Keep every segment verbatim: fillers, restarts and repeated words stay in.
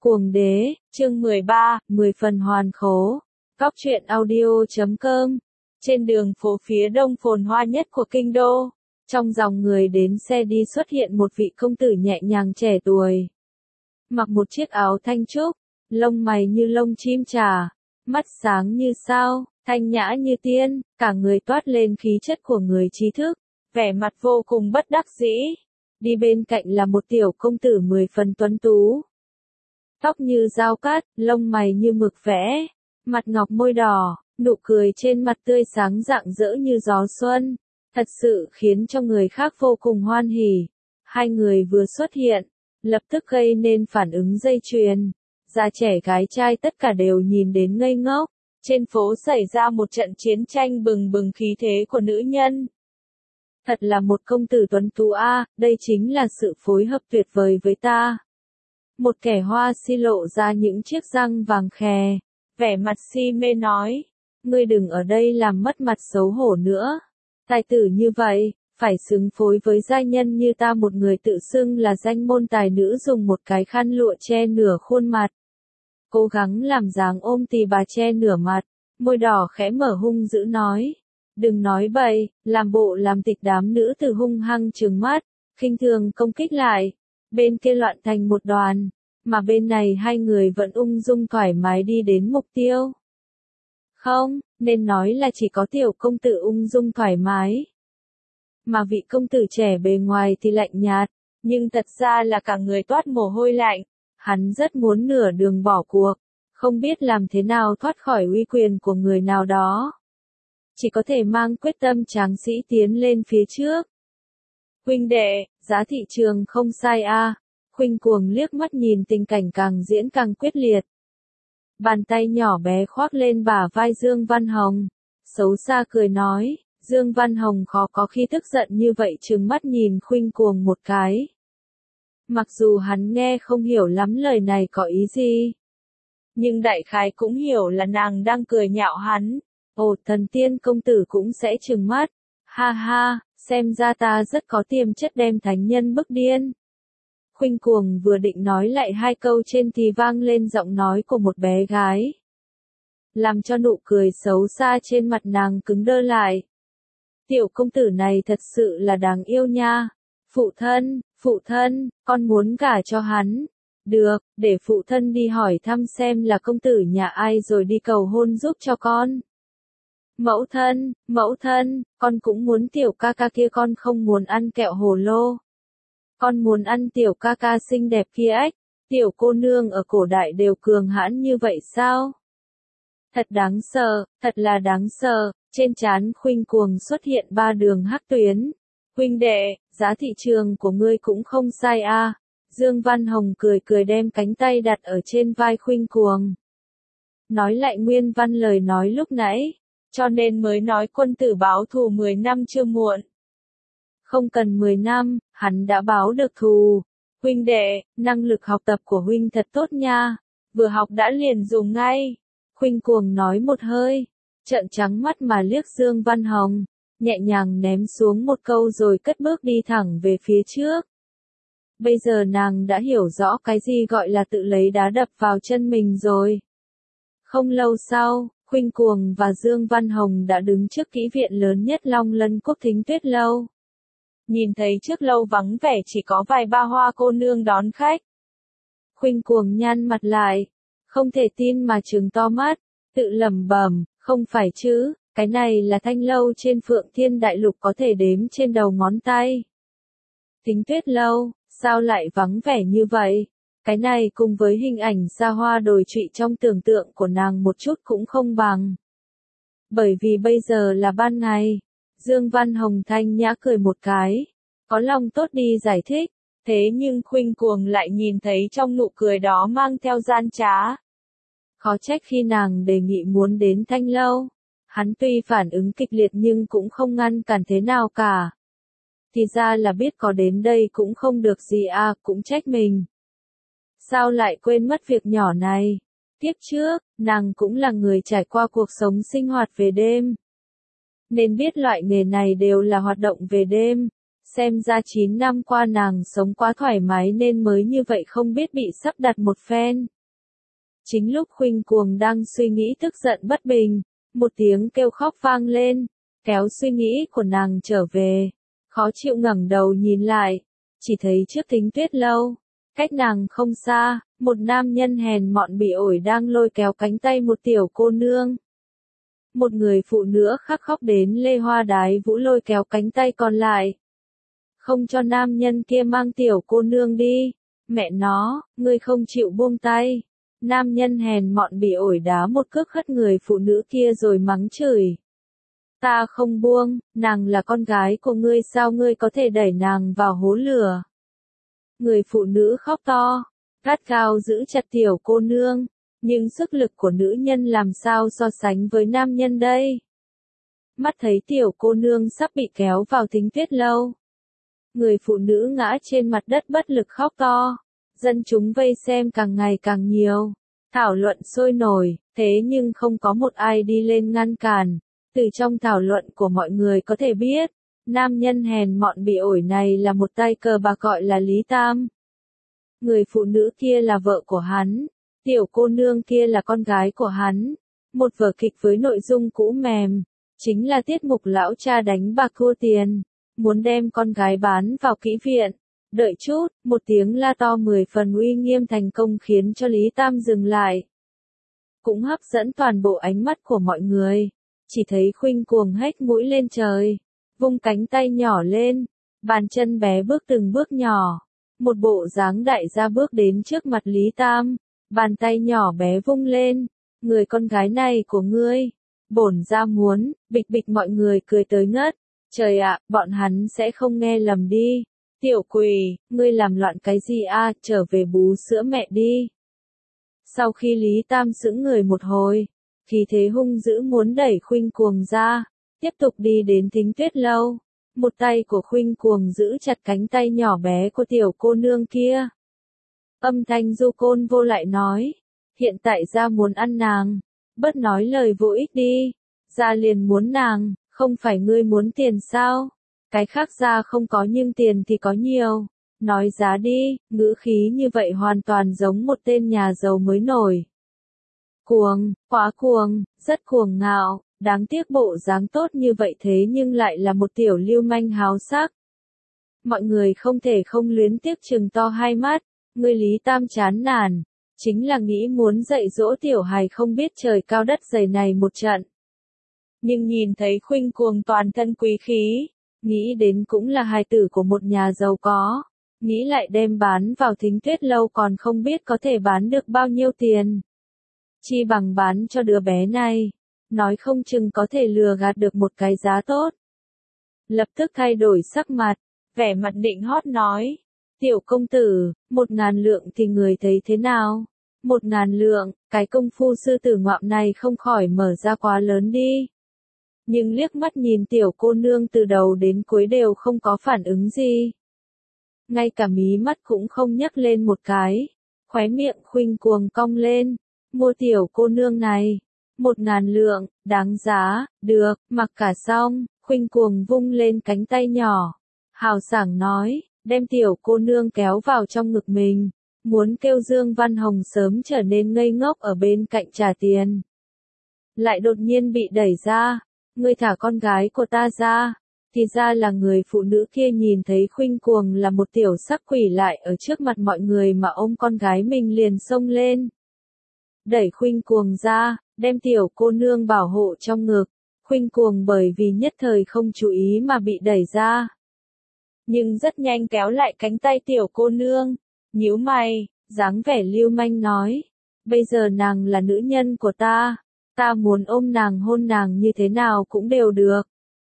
Cuồng đế, chương mười ba, mười phần hoàn khố. Góc truyện audio chấm com. Trên đường phố phía đông phồn hoa nhất của kinh đô, trong dòng người đến xe đi xuất hiện một vị công tử nhẹ nhàng trẻ tuổi. Mặc một chiếc áo thanh trúc, lông mày như lông chim trà, mắt sáng như sao, thanh nhã như tiên, cả người toát lên khí chất của người trí thức, vẻ mặt vô cùng bất đắc dĩ. Đi bên cạnh là một tiểu công tử mười phần tuấn tú. Tóc như dao cắt, lông mày như mực vẽ, mặt ngọc môi đỏ, nụ cười trên mặt tươi sáng rạng rỡ như gió xuân, thật sự khiến cho người khác vô cùng hoan hỉ. Hai người vừa xuất hiện, lập tức gây nên phản ứng dây chuyền. Già trẻ gái trai tất cả đều nhìn đến ngây ngốc. Trên phố xảy ra một trận chiến tranh bừng bừng khí thế của nữ nhân. Thật là một công tử tuấn tú a, đây chính là sự phối hợp tuyệt vời với ta. Một kẻ hoa si lộ ra những chiếc răng vàng khè, vẻ mặt si mê nói, ngươi đừng ở đây làm mất mặt xấu hổ nữa. Tài tử như vậy, phải xứng phối với giai nhân như ta, một người tự xưng là danh môn tài nữ dùng một cái khăn lụa che nửa khuôn mặt. Cố gắng làm dáng ôm tì bà che nửa mặt, môi đỏ khẽ mở hung dữ nói. Đừng nói bậy, làm bộ làm tịch. Đám nữ tử hung hăng trừng mắt, khinh thường công kích lại. Bên kia loạn thành một đoàn, mà bên này hai người vẫn ung dung thoải mái đi đến mục tiêu. Không, nên nói là chỉ có tiểu công tử ung dung thoải mái. Mà vị công tử trẻ bề ngoài thì lạnh nhạt, nhưng thật ra là cả người toát mồ hôi lạnh. Hắn rất muốn nửa đường bỏ cuộc, không biết làm thế nào thoát khỏi uy quyền của người nào đó. Chỉ có thể mang quyết tâm tráng sĩ tiến lên phía trước. Huynh đệ, giá thị trường không sai a. À. Khuynh Cuồng liếc mắt nhìn tình cảnh càng diễn càng quyết liệt. Bàn tay nhỏ bé khoác lên bả vai Dương Văn Hồng, xấu xa cười nói. Dương Văn Hồng khó có khi tức giận như vậy, trừng mắt nhìn Khuynh Cuồng một cái. Mặc dù hắn nghe không hiểu lắm lời này có ý gì, nhưng đại khái cũng hiểu là nàng đang cười nhạo hắn. Ồ, thần tiên công tử cũng sẽ trừng mắt. Ha ha, xem ra ta rất có tiềm chất đem thánh nhân bức điên. Khuynh Cuồng vừa định nói lại hai câu trên thì vang lên giọng nói của một bé gái, làm cho nụ cười xấu xa trên mặt nàng cứng đơ lại. Tiểu công tử này thật sự là đáng yêu nha. Phụ thân, phụ thân, con muốn gả cho hắn. Được, để phụ thân đi hỏi thăm xem là công tử nhà ai rồi đi cầu hôn giúp cho con. Mẫu thân, mẫu thân, con cũng muốn tiểu ca ca kia, con không muốn ăn kẹo hồ lô. Con muốn ăn tiểu ca ca xinh đẹp kia ếch. Tiểu cô nương ở cổ đại đều cường hãn như vậy sao? Thật đáng sợ, thật là đáng sợ. Trên trán Khuynh Cuồng xuất hiện ba đường hắc tuyến. Huynh đệ, giá thị trường của ngươi cũng không sai a. À. Dương Văn Hồng cười cười đem cánh tay đặt ở trên vai Khuynh Cuồng. Nói lại nguyên văn lời nói lúc nãy, cho nên mới nói quân tử báo thù mười năm chưa muộn. Không cần mười năm, hắn đã báo được thù. Huynh đệ, năng lực học tập của huynh thật tốt nha, vừa học đã liền dùng ngay. Khuynh Cuồng nói một hơi, trợn trắng mắt mà liếc Dương Văn Hồng, nhẹ nhàng ném xuống một câu rồi cất bước đi thẳng về phía trước. Bây giờ nàng đã hiểu rõ cái gì gọi là tự lấy đá đập vào chân mình rồi. Không lâu sau, Khuynh Cuồng và Dương Văn Hồng đã đứng trước kỹ viện lớn nhất Long Lân Quốc Thính Tuyết Lâu. Nhìn thấy trước lâu vắng vẻ chỉ có vài ba hoa cô nương đón khách. Khuynh Cuồng nhăn mặt lại, không thể tin mà trừng to mắt, tự lẩm bẩm, không phải chứ, cái này là thanh lâu trên Phượng Thiên Đại Lục có thể đếm trên đầu ngón tay. Thính Tuyết Lâu, sao lại vắng vẻ như vậy? Cái này cùng với hình ảnh xa hoa đồi trụy trong tưởng tượng của nàng một chút cũng không bằng. Bởi vì bây giờ là ban ngày. Dương Văn Hồng thanh nhã cười một cái, có lòng tốt đi giải thích, thế nhưng Khuynh Cuồng lại nhìn thấy trong nụ cười đó mang theo gian trá. Khó trách khi nàng đề nghị muốn đến thanh lâu, hắn tuy phản ứng kịch liệt nhưng cũng không ngăn cản thế nào cả. Thì ra là biết có đến đây cũng không được gì à, cũng trách mình. Sao lại quên mất việc nhỏ này? Tiếp trước, nàng cũng là người trải qua cuộc sống sinh hoạt về đêm. Nên biết loại nghề này đều là hoạt động về đêm. xem ra chín năm qua nàng sống quá thoải mái nên mới như vậy không biết bị sắp đặt một phen. Chính lúc Khuynh Cuồng đang suy nghĩ tức giận bất bình, một tiếng kêu khóc vang lên, kéo suy nghĩ của nàng trở về. Khó chịu ngẩng đầu nhìn lại, chỉ thấy trước Thính Tuyết lâu, cách nàng không xa, một nam nhân hèn mọn bị ổi đang lôi kéo cánh tay một tiểu cô nương. Một người phụ nữ khác khóc đến lê hoa đái vũ lôi kéo cánh tay còn lại. Không cho nam nhân kia mang tiểu cô nương đi. Mẹ nó, ngươi không chịu buông tay. Nam nhân hèn mọn bị ổi đá một cước hất người phụ nữ kia rồi mắng chửi. Ta không buông, nàng là con gái của ngươi sao ngươi có thể đẩy nàng vào hố lửa. Người phụ nữ khóc to, gắt gao giữ chặt tiểu cô nương, nhưng sức lực của nữ nhân làm sao so sánh với nam nhân đây. Mắt thấy tiểu cô nương sắp bị kéo vào Thính Tuyết lâu. Người phụ nữ ngã trên mặt đất bất lực khóc to, dân chúng vây xem càng ngày càng nhiều, thảo luận sôi nổi, thế nhưng không có một ai đi lên ngăn cản. Từ trong thảo luận của mọi người có thể biết, nam nhân hèn mọn bị ổi này là một tay cờ bạc gọi là Lý Tam. Người phụ nữ kia là vợ của hắn, tiểu cô nương kia là con gái của hắn. Một vở kịch với nội dung cũ mềm, chính là tiết mục lão cha đánh bạc thua tiền, muốn đem con gái bán vào kỹ viện. Đợi chút, một tiếng la to mười phần uy nghiêm thành công khiến cho Lý Tam dừng lại. Cũng hấp dẫn toàn bộ ánh mắt của mọi người. Chỉ thấy Khuynh Cuồng hét mũi lên trời, vung cánh tay nhỏ lên, bàn chân bé bước từng bước nhỏ, một bộ dáng đại gia bước đến trước mặt Lý Tam, bàn tay nhỏ bé vung lên, người con gái này của ngươi, bổn gia muốn, bịch bịch mọi người cười tới ngất, trời ạ, bọn hắn sẽ không nghe lầm đi, tiểu quỷ, ngươi làm loạn cái gì a, trở về bú sữa mẹ đi. Sau khi Lý Tam sững người một hồi, khí thế hung dữ muốn đẩy Khuynh Cuồng ra, tiếp tục đi đến Thính Tuyết lâu. Một tay của Khuynh Cuồng giữ chặt cánh tay nhỏ bé của tiểu cô nương kia. Âm thanh du côn vô lại nói, hiện tại gia muốn ăn nàng, bớt nói lời vô ích đi, gia liền muốn nàng, không phải ngươi muốn tiền sao? Cái khác gia không có nhưng tiền thì có nhiều, nói giá đi, ngữ khí như vậy hoàn toàn giống một tên nhà giàu mới nổi. Cuồng, quá cuồng, rất cuồng ngạo, đáng tiếc bộ dáng tốt như vậy thế nhưng lại là một tiểu lưu manh háo sắc. Mọi người không thể không luyến tiếc trừng to hai mắt, người Lý Tam chán nản, chính là nghĩ muốn dạy dỗ tiểu hài không biết trời cao đất dày này một trận. Nhưng nhìn thấy Khuynh Cuồng toàn thân quý khí, nghĩ đến cũng là hài tử của một nhà giàu có, nghĩ lại đem bán vào Thính Tuyết lâu còn không biết có thể bán được bao nhiêu tiền. Chi bằng bán cho đứa bé này, nói không chừng có thể lừa gạt được một cái giá tốt. Lập tức thay đổi sắc mặt, vẻ mặt định hót nói, tiểu công tử, một ngàn lượng thì người thấy thế nào? Một ngàn lượng, cái công phu sư tử ngoạm này không khỏi mở ra quá lớn đi. Nhưng liếc mắt nhìn tiểu cô nương từ đầu đến cuối đều không có phản ứng gì. Ngay cả mí mắt cũng không nhấc lên một cái, khóe miệng Khuynh Cuồng cong lên. Mua tiểu cô nương này, một ngàn lượng, đáng giá, được, mặc cả xong, Khuynh Cuồng vung lên cánh tay nhỏ, hào sảng nói, đem tiểu cô nương kéo vào trong ngực mình, muốn kêu Dương Văn Hồng sớm trở nên ngây ngốc ở bên cạnh trả tiền. Lại đột nhiên bị đẩy ra, ngươi thả con gái của ta ra, thì ra là người phụ nữ kia nhìn thấy Khuynh Cuồng là một tiểu sắc quỷ lại ở trước mặt mọi người mà ôm con gái mình liền xông lên. Đẩy Khuynh Cuồng ra, đem tiểu cô nương bảo hộ trong ngực, Khuynh Cuồng bởi vì nhất thời không chú ý mà bị đẩy ra. Nhưng rất nhanh kéo lại cánh tay tiểu cô nương, nhíu mày, dáng vẻ lưu manh nói, bây giờ nàng là nữ nhân của ta, ta muốn ôm nàng hôn nàng như thế nào cũng đều được.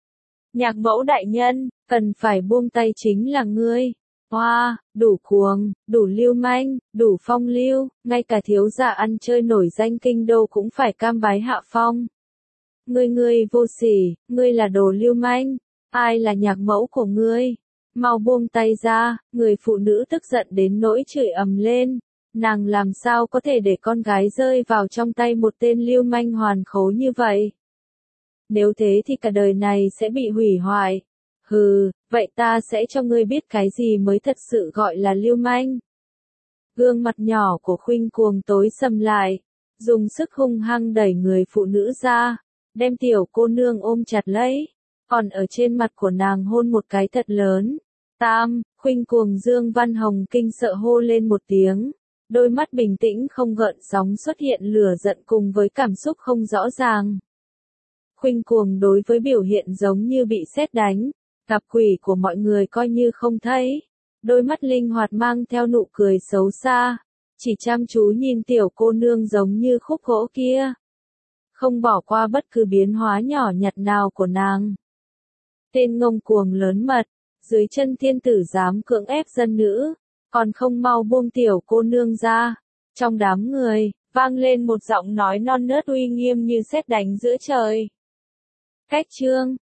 Nhạc mẫu đại nhân, cần phải buông tay chính là ngươi. Hoa, wow, đủ cuồng, đủ lưu manh, đủ phong lưu, ngay cả thiếu gia ăn chơi nổi danh kinh đô cũng phải cam bái hạ phong. Ngươi ngươi vô sỉ, ngươi là đồ lưu manh, ai là nhạc mẫu của ngươi? Mau buông tay ra, người phụ nữ tức giận đến nỗi chửi ầm lên, nàng làm sao có thể để con gái rơi vào trong tay một tên lưu manh hoàn khố như vậy? Nếu thế thì cả đời này sẽ bị hủy hoại. Hừ, vậy ta sẽ cho ngươi biết cái gì mới thật sự gọi là lưu manh. Gương mặt nhỏ của Khuynh Cuồng tối sầm lại, dùng sức hung hăng đẩy người phụ nữ ra, đem tiểu cô nương ôm chặt lấy, còn ở trên mặt của nàng hôn một cái thật lớn. Tam, Khuynh Cuồng Dương Văn Hồng kinh sợ hô lên một tiếng, đôi mắt bình tĩnh không gợn sóng xuất hiện lửa giận cùng với cảm xúc không rõ ràng. Khuynh Cuồng đối với biểu hiện giống như bị sét đánh, gặp quỷ của mọi người coi như không thấy, đôi mắt linh hoạt mang theo nụ cười xấu xa, chỉ chăm chú nhìn tiểu cô nương giống như khúc gỗ kia, không bỏ qua bất cứ biến hóa nhỏ nhặt nào của nàng. Tên ngông cuồng lớn mật, dưới chân thiên tử dám cưỡng ép dân nữ, còn không mau buông tiểu cô nương ra. Trong đám người, vang lên một giọng nói non nớt uy nghiêm như sét đánh giữa trời. Cách chương